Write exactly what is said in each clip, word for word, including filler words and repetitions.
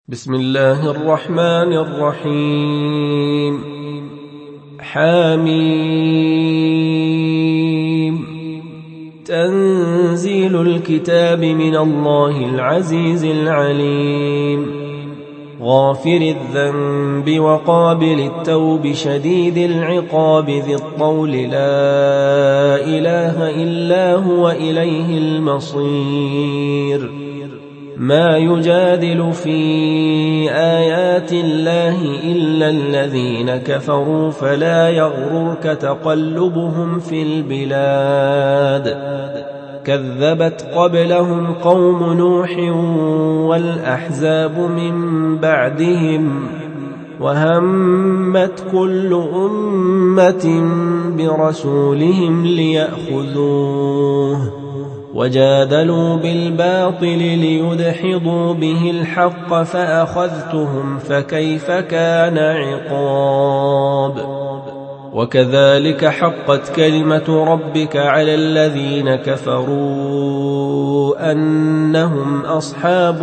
بسم الله الرحمن الرحيم. حميم. تنزيل الكتاب من الله العزيز العليم، غافر الذنب وقابل التوب شديد العقاب ذي الطول لا إله إلا هو إليه المصير. ما يجادل في آيات الله إلا الذين كفروا فلا يغررك تقلبهم في البلاد. كذبت قبلهم قوم نوح والأحزاب من بعدهم، وهمت كل أمة برسولهم ليأخذوه، وجادلوا بالباطل ليدحضوا به الحق فأخذتهم فكيف كان عقاب. وكذلك حقت كلمة ربك على الذين كفروا أنهم أصحاب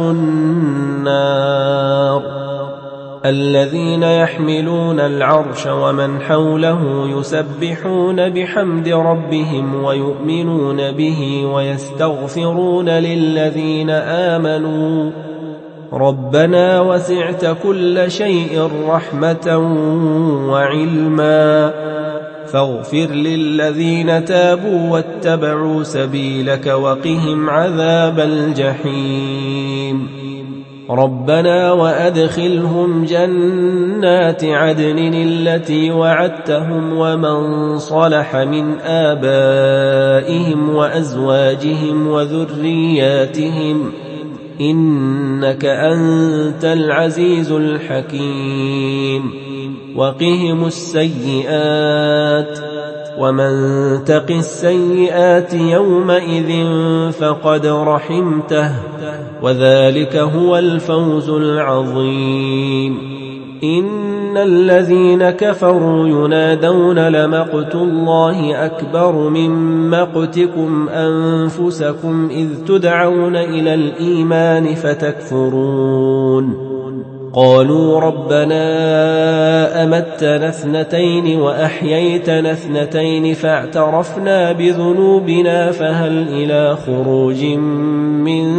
النار. الذين يحملون العرش ومن حوله يسبحون بحمد ربهم ويؤمنون به ويستغفرون للذين آمنوا ربنا وسعت كل شيء رحمة وعلما فاغفر للذين تابوا واتبعوا سبيلك وقهم عذاب الجحيم. ربنا وأدخلهم جنات عدن التي وعدتهم ومن صلح من آبائهم وأزواجهم وذرياتهم إنك أنت العزيز الحكيم. وقهم السيئات ومن تق السيئات يومئذ فقد رحمته وذلك هو الفوز العظيم. إن الذين كفروا ينادون لمقت الله أكبر من مقتكم أنفسكم إذ تدعون إلى الإيمان فتكفرون. قالوا ربنا أمتنا اثنتين وأحييتنا اثنتين فاعترفنا بذنوبنا فهل إلى خروج من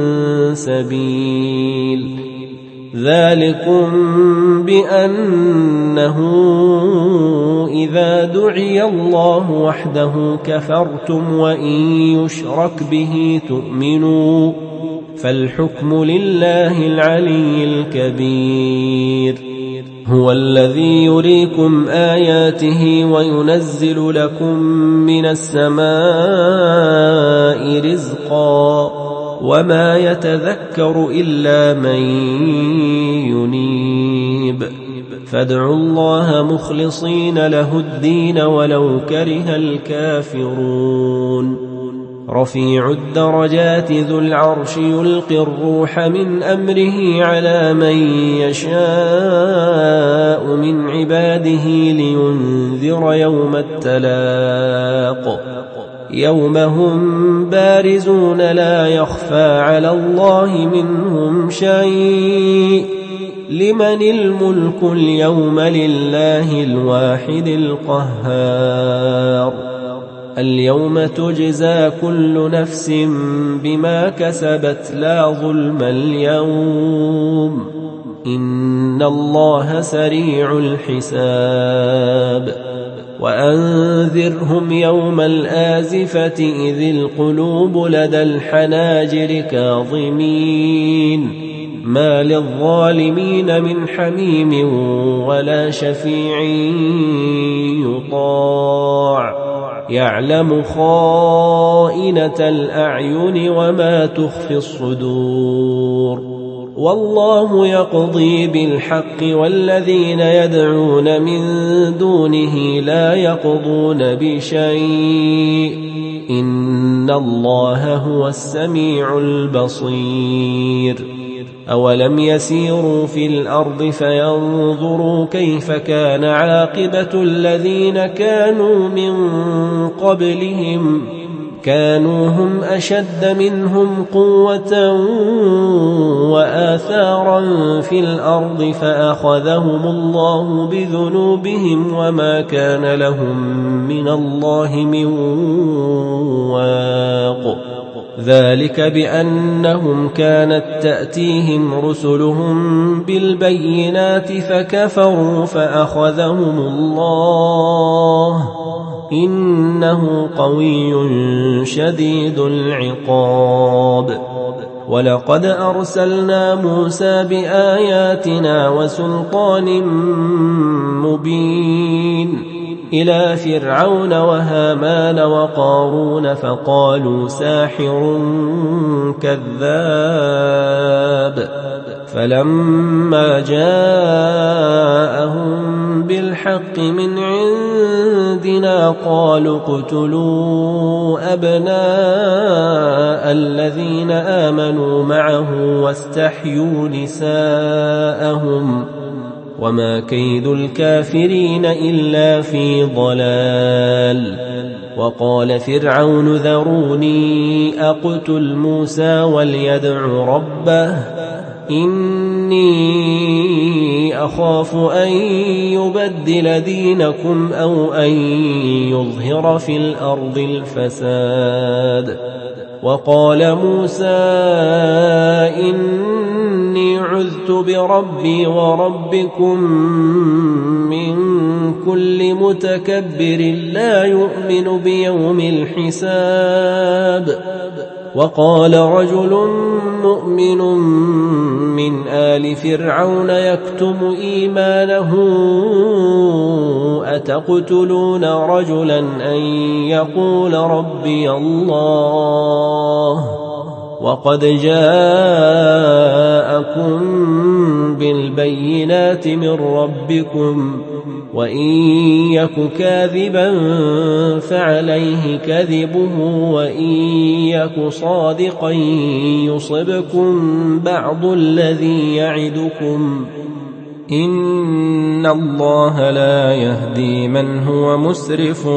سبيل. ذلكم بأنه إذا دعي الله وحده كفرتم وإن يشرك به تؤمنوا فالحكم لله العلي الكبير. هو الذي يريكم آياته وينزل لكم من السماء رزقا وما يتذكر إلا من ينيب. فادعوا الله مخلصين له الدين ولو كره الكافرون. رفيع الدرجات ذو العرش يلقي الروح من أمره على من يشاء من عباده لينذر يوم التلاق يوم هم بارزون لا يخفى على الله منهم شيء. لمن الملك اليوم لله الواحد القهار. اليوم تجزى كل نفس بما كسبت لا ظلم اليوم إن الله سريع الحساب. وأنذرهم يوم الآزفة إذ القلوب لدى الحناجر كاظمين ما للظالمين من حميم ولا شفيع يطاع. يعلم خائنة الأعين وما تخفي الصدور. والله يقضي بالحق والذين يدعون من دونه لا يقضون بشيء إن الله هو السميع البصير. أولم يسيروا في الأرض فينظروا كيف كان عاقبة الذين كانوا من قبلهم كانوا هم أشد منهم قوة وآثارا في الأرض فأخذهم الله بذنوبهم وما كان لهم من الله من واق. ذلك بأنهم كانت تأتيهم رسلهم بالبينات فكفروا فأخذهم الله إنه قوي شديد العقاب. ولقد أرسلنا موسى بآياتنا وسلطان مبين إلى فرعون وهامان وقارون فقالوا ساحر كذاب. فلما جاءهم بالحق من عندنا قالوا اقتلوا أبناء الذين آمنوا معه واستحيوا نساءهم وما كيد الكافرين إلا في ضلال. وقال فرعون ذروني أقتل موسى وليدع ربه إني أخاف أن يبدل دينكم أو أن يظهر في الأرض الفساد. وقال موسى إني عذت بربي وربكم من كل متكبر لا يؤمن بيوم الحساب. وقال رجل مؤمن من آل فرعون يكتم إيمانه أتقتلون رجلا أن يقول ربي الله وقد جاءكم بالبينات من ربكم وإن يك كاذبا فعليه كذبه وإن يك صادقا يصبكم بعض الذي يعدكم إن الله لا يهدي من هو مسرف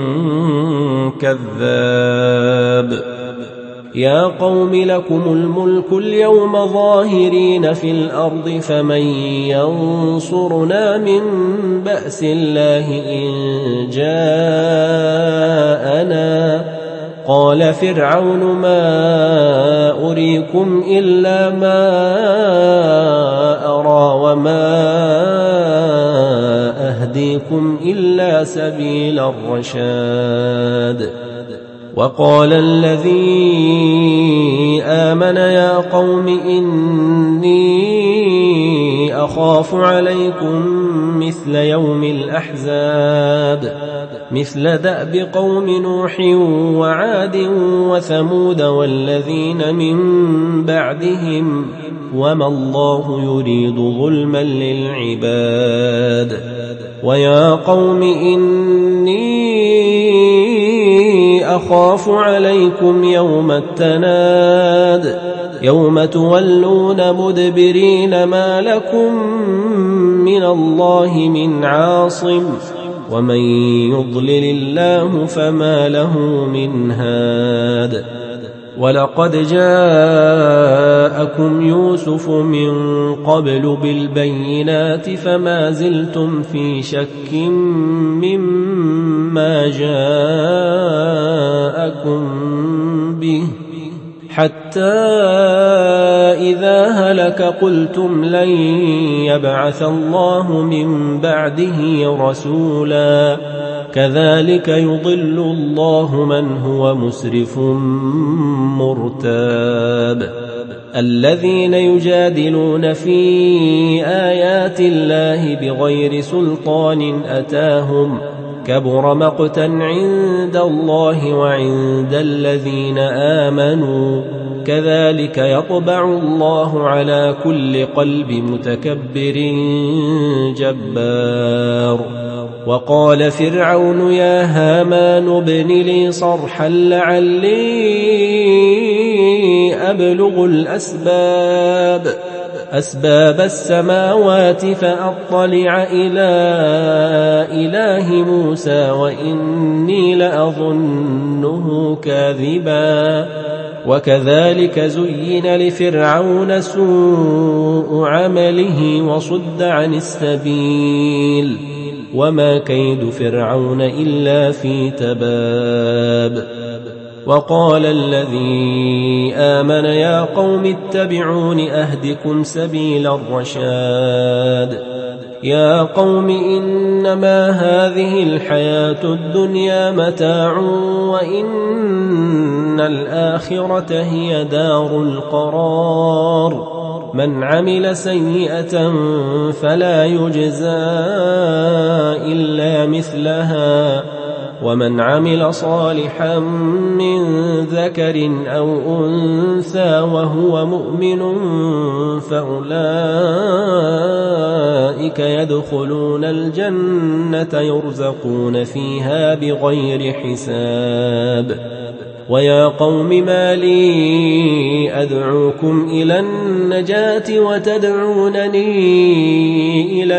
كذاب. يا قوم لكم الملك اليوم ظاهرين في الأرض فمن ينصرنا من بأس الله إن جاءنا. قال فرعون ما أريكم إلا ما أرى وما أهديكم إلا سبيل الرشاد. وقال الذي آمن يا قوم إني أخاف عليكم مثل يوم الأحزاب مثل دأب قوم نوح وعاد وثمود والذين من بعدهم وما الله يريد ظلما للعباد. ويا قوم إني أخاف عليكم يوم التناد يوم تولون مدبرين ما لكم من الله من عاصم ومن يضلل الله فما له من هاد. ولقد جاءكم يوسف من قبل بالبينات فما زلتم في شك مما جاءكم به حتى إذا هلك قلتم لن يبعث الله من بعده رسولا كذلك يضل الله من هو مسرف مرتاب. الذين يجادلون في آيات الله بغير سلطان أتاهم كبر مقتا عند الله وعند الذين آمنوا كذلك يطبع الله على كل قلب متكبر جبار. وقال فرعون يا هامان ابن لي صرحا لعلي أبلغ الأسباب أسباب السماوات فأطلع إلى إله موسى وإني لأظنه كاذبا وكذلك زين لفرعون سوء عمله وصد عن السبيل وما كيد فرعون إلا في تباب وقال الذي آمن يا قوم اتبعون أهدكم سبيل الرشاد يا قوم إنما هذه الحياة الدنيا متاع وإن الآخرة هي دار القرار من عمل سيئة فلا يجزى إلا مثلها ومن عمل صالحا من ذكر أو أنثى وهو مؤمن فأولئك يدخلون الجنة يرزقون فيها بغير حساب ويا قوم ما لي أدعوكم إلى النجاة وتدعونني إلى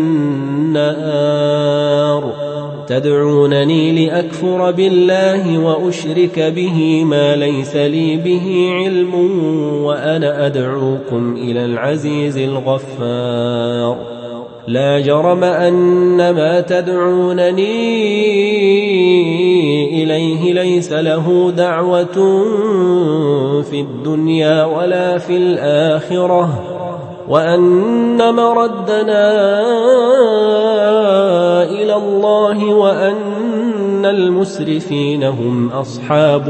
النار تدعونني لأكفر بالله وأشرك به ما ليس لي به علم وأنا أدعوكم إلى العزيز الغفار لا جرم أن ما تدعونني إليه ليس له دعوة في الدنيا ولا في الآخرة وأن مردنا إلى الله وأن المسرفين هم أصحاب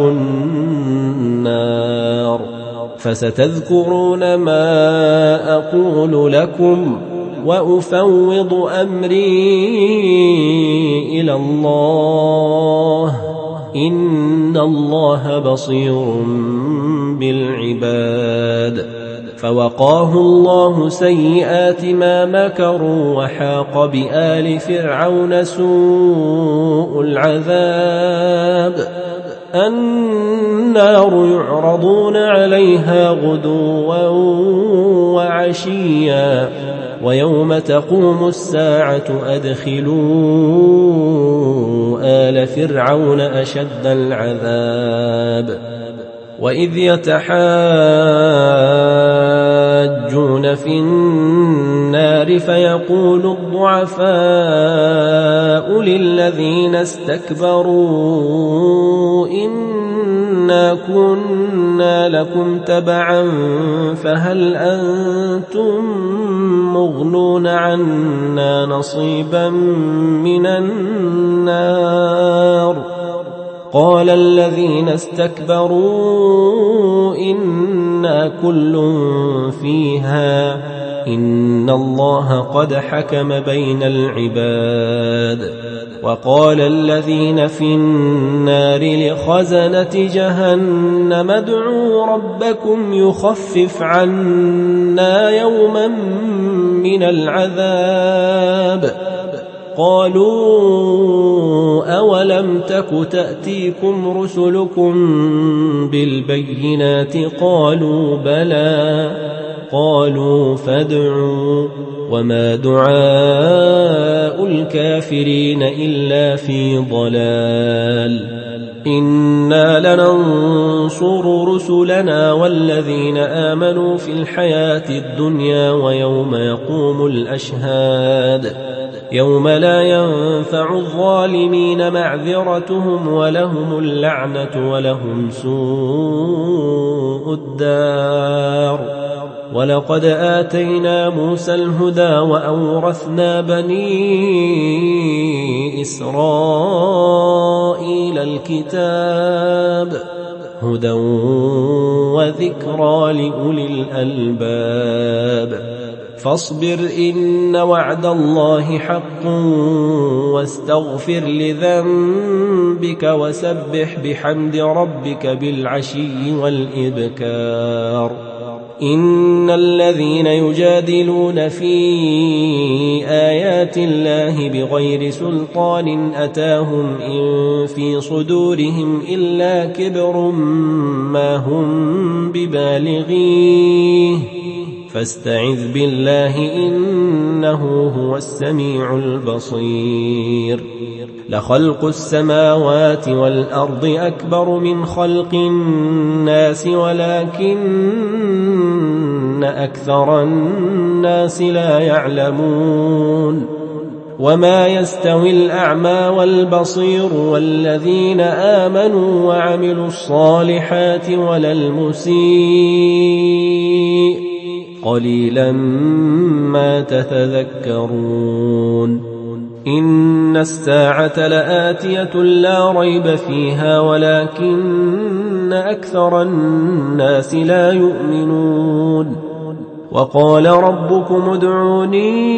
النار فستذكرون ما أقول لكم وأفوض أمري إلى الله إن الله بصير بالعباد فوقاه الله سيئات ما مكروا وحاق بآل فرعون سوء العذاب النار يعرضون عليها غدوا وعشيا ويوم تقوم الساعة أدخلوا آل فرعون أشد العذاب وإذ يتحاجون في النار فيقول الضعفاء للذين استكبروا إنا كنا لكم تبعا فهل أنتم مغنون عنا نصيبا من النار قال الذين استكبروا إنا كل فيها إن الله قد حكم بين العباد وقال الذين في النار لخزنة جهنم ادعوا ربكم يخفف عنا يوما من العذاب قالوا أولم تك تأتيكم رسلكم بالبينات قالوا بلى قالوا فادعوا وما دعاء الكافرين إلا في ضلال إنا لننصر رسلنا والذين آمنوا في الحياة الدنيا ويوم يقوم الأشهاد يوم لا ينفع الظالمين معذرتهم ولهم اللعنة ولهم سوء الدار ولقد آتينا موسى الهدى وأورثنا بني إسرائيل الكتاب هدى وذكرى لأولي الألباب فاصبر إن وعد الله حق واستغفر لذنبك وسبح بحمد ربك بالعشي والإبكار إن الذين يجادلون في آيات الله بغير سلطان أتاهم إن في صدورهم إلا كبر ما هم ببالغيه فاستعذ بالله إنه هو السميع البصير. لخلق السماوات والأرض أكبر من خلق الناس ولكن أكثر الناس لا يعلمون. وما يستوي الأعمى والبصير والذين آمنوا وعملوا الصالحات ولا المسيء قليلا ما تتذكرون. إن الساعة لآتية لا ريب فيها ولكن أكثر الناس لا يؤمنون. وقال ربكم ادعوني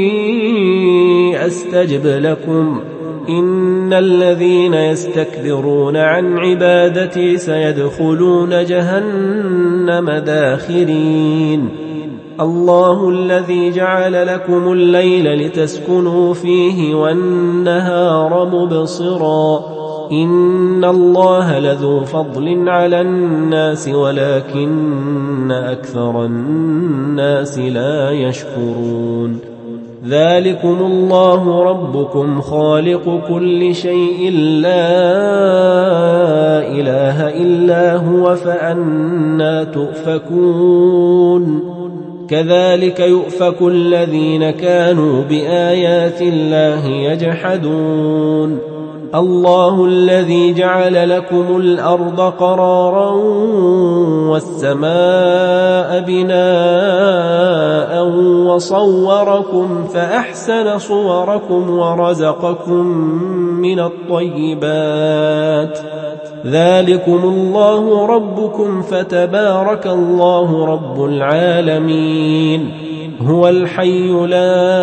أستجب لكم إن الذين يستكبرون عن عبادتي سيدخلون جهنم داخرين. الله الذي جعل لكم الليل لتسكنوا فيه والنهار مبصرا إن الله لذو فضل على الناس ولكن أكثر الناس لا يشكرون. ذلكم الله ربكم خالق كل شيء لا إله إلا هو فأنى تؤفكون. كذلك يؤفك الذين كانوا بآيات الله يجحدون. الله الذي جعل لكم الأرض قرارا والسماء بناء وصوركم فأحسن صوركم ورزقكم من الطيبات. ذلكم الله ربكم فتبارك الله رب العالمين. هو الحي لا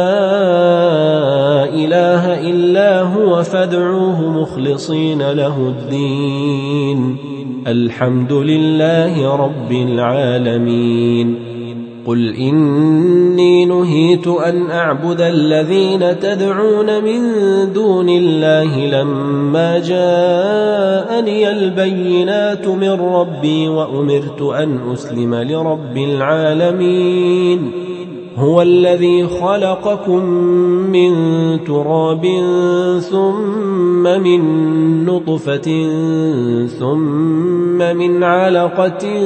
إله إلا هو فادعوه مخلصين له الدين. الحمد لله رب العالمين. قل إني نهيت أن أعبد الذين تدعون من دون الله لما جاءني البينات من ربي وأمرت أن أسلم لرب العالمين. هو الذي خلقكم من تراب ثم من نطفة ثم من علقة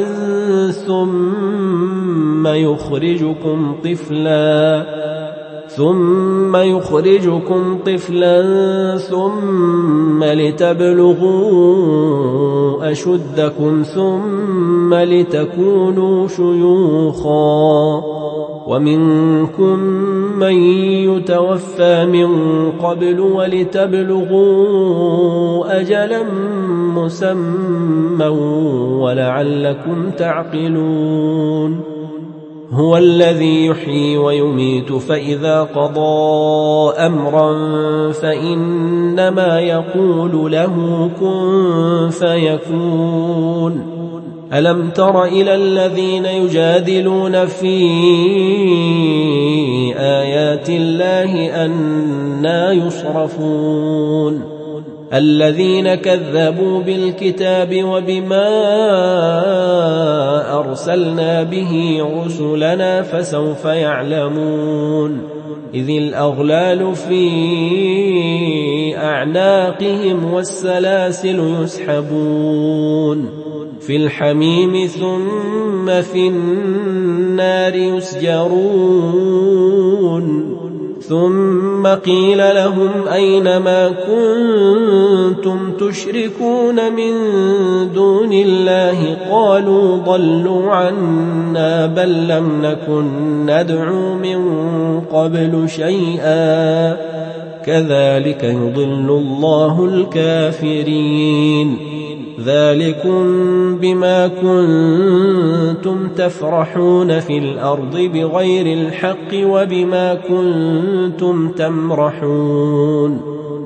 ثم يخرجكم طفلا ثم يخرجكم طفلا ثم لتبلغوا أشدكم ثم لتكونوا شيوخا ومنكم من يتوفى من قبل ولتبلغوا أجلا مسمى ولعلكم تعقلون. هو الذي يحيي ويميت فإذا قضى أمرا فإنما يقول له كن فيكون. ألم تر إلى الذين يجادلون في آيات الله أنى يصرفون. الذين كذبوا بالكتاب وبما أرسلنا به رسلنا فسوف يعلمون. إذ الأغلال في أعناقهم والسلاسل يسحبون في الحميم ثم في النار يسجرون. ثم قيل لهم أين ما كنتم تشركون من دون الله قالوا ضلوا عنا بل لم نكن ندعو من قبل شيئا كذلك يضل الله الكافرين. ذلكم بما كنتم تفرحون في الأرض بغير الحق وبما كنتم تمرحون.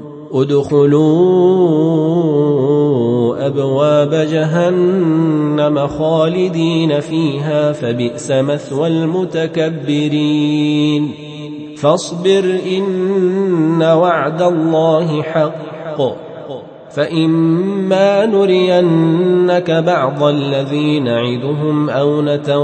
ادخلوا أبواب جهنم خالدين فيها فبئس مثوى المتكبرين. فاصبر إن وعد الله حق فإما نرينك بعض الذي نعدهم أو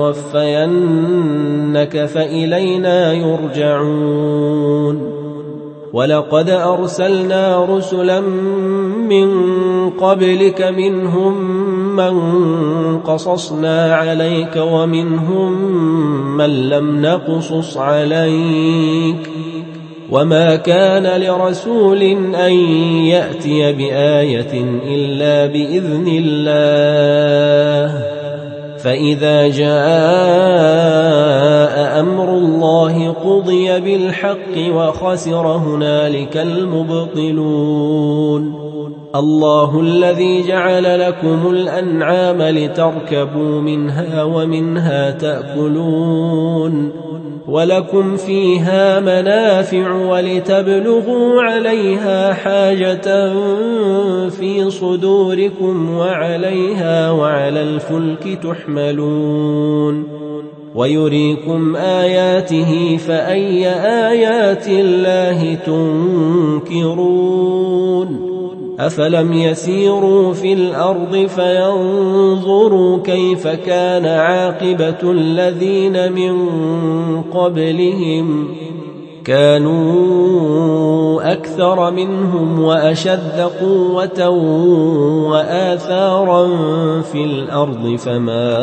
نتوفينك فإلينا يرجعون ولقد أرسلنا رسلا من قبلك منهم من قصصنا عليك ومنهم من لم نقصص عليك وما كان لرسول أن يأتي بآية إلا بإذن الله فإذا جاء أمر الله قضي بالحق وخسر هنالك المبطلون الله الذي جعل لكم الأنعام لتركبوا منها ومنها تأكلون ولكم فيها منافع ولتبلغوا عليها حاجة في صدوركم وعليها وعلى الفلك تحملون ويريكم آياته فأي آيات الله تنكرون أفلم يسيروا في الأرض فينظروا كيف كان عاقبة الذين من قبلهم كانوا أكثر منهم وأشد قوة وآثارا في الأرض فما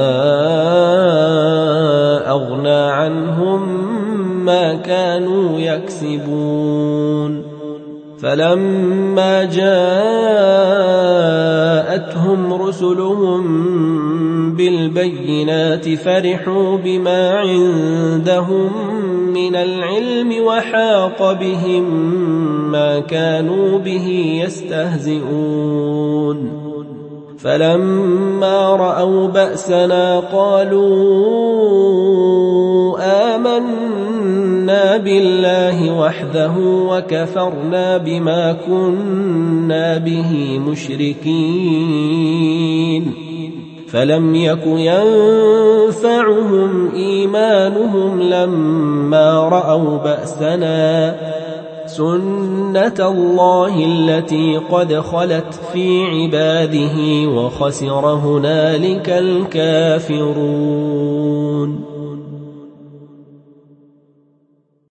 أغنى عنهم ما كانوا يكسبون فلما جاءتهم رسلهم بالبينات فرحوا بما عندهم من العلم وحاق بهم ما كانوا به يستهزئون فلما رأوا بأسنا قالوا آمنا بالله وحده وكفرنا بما كنا به مشركين فلم يك ينفعهم إيمانهم لما رأوا بأسنا سنة الله التي قد خلت في عباده وخسر هنالك الكافرون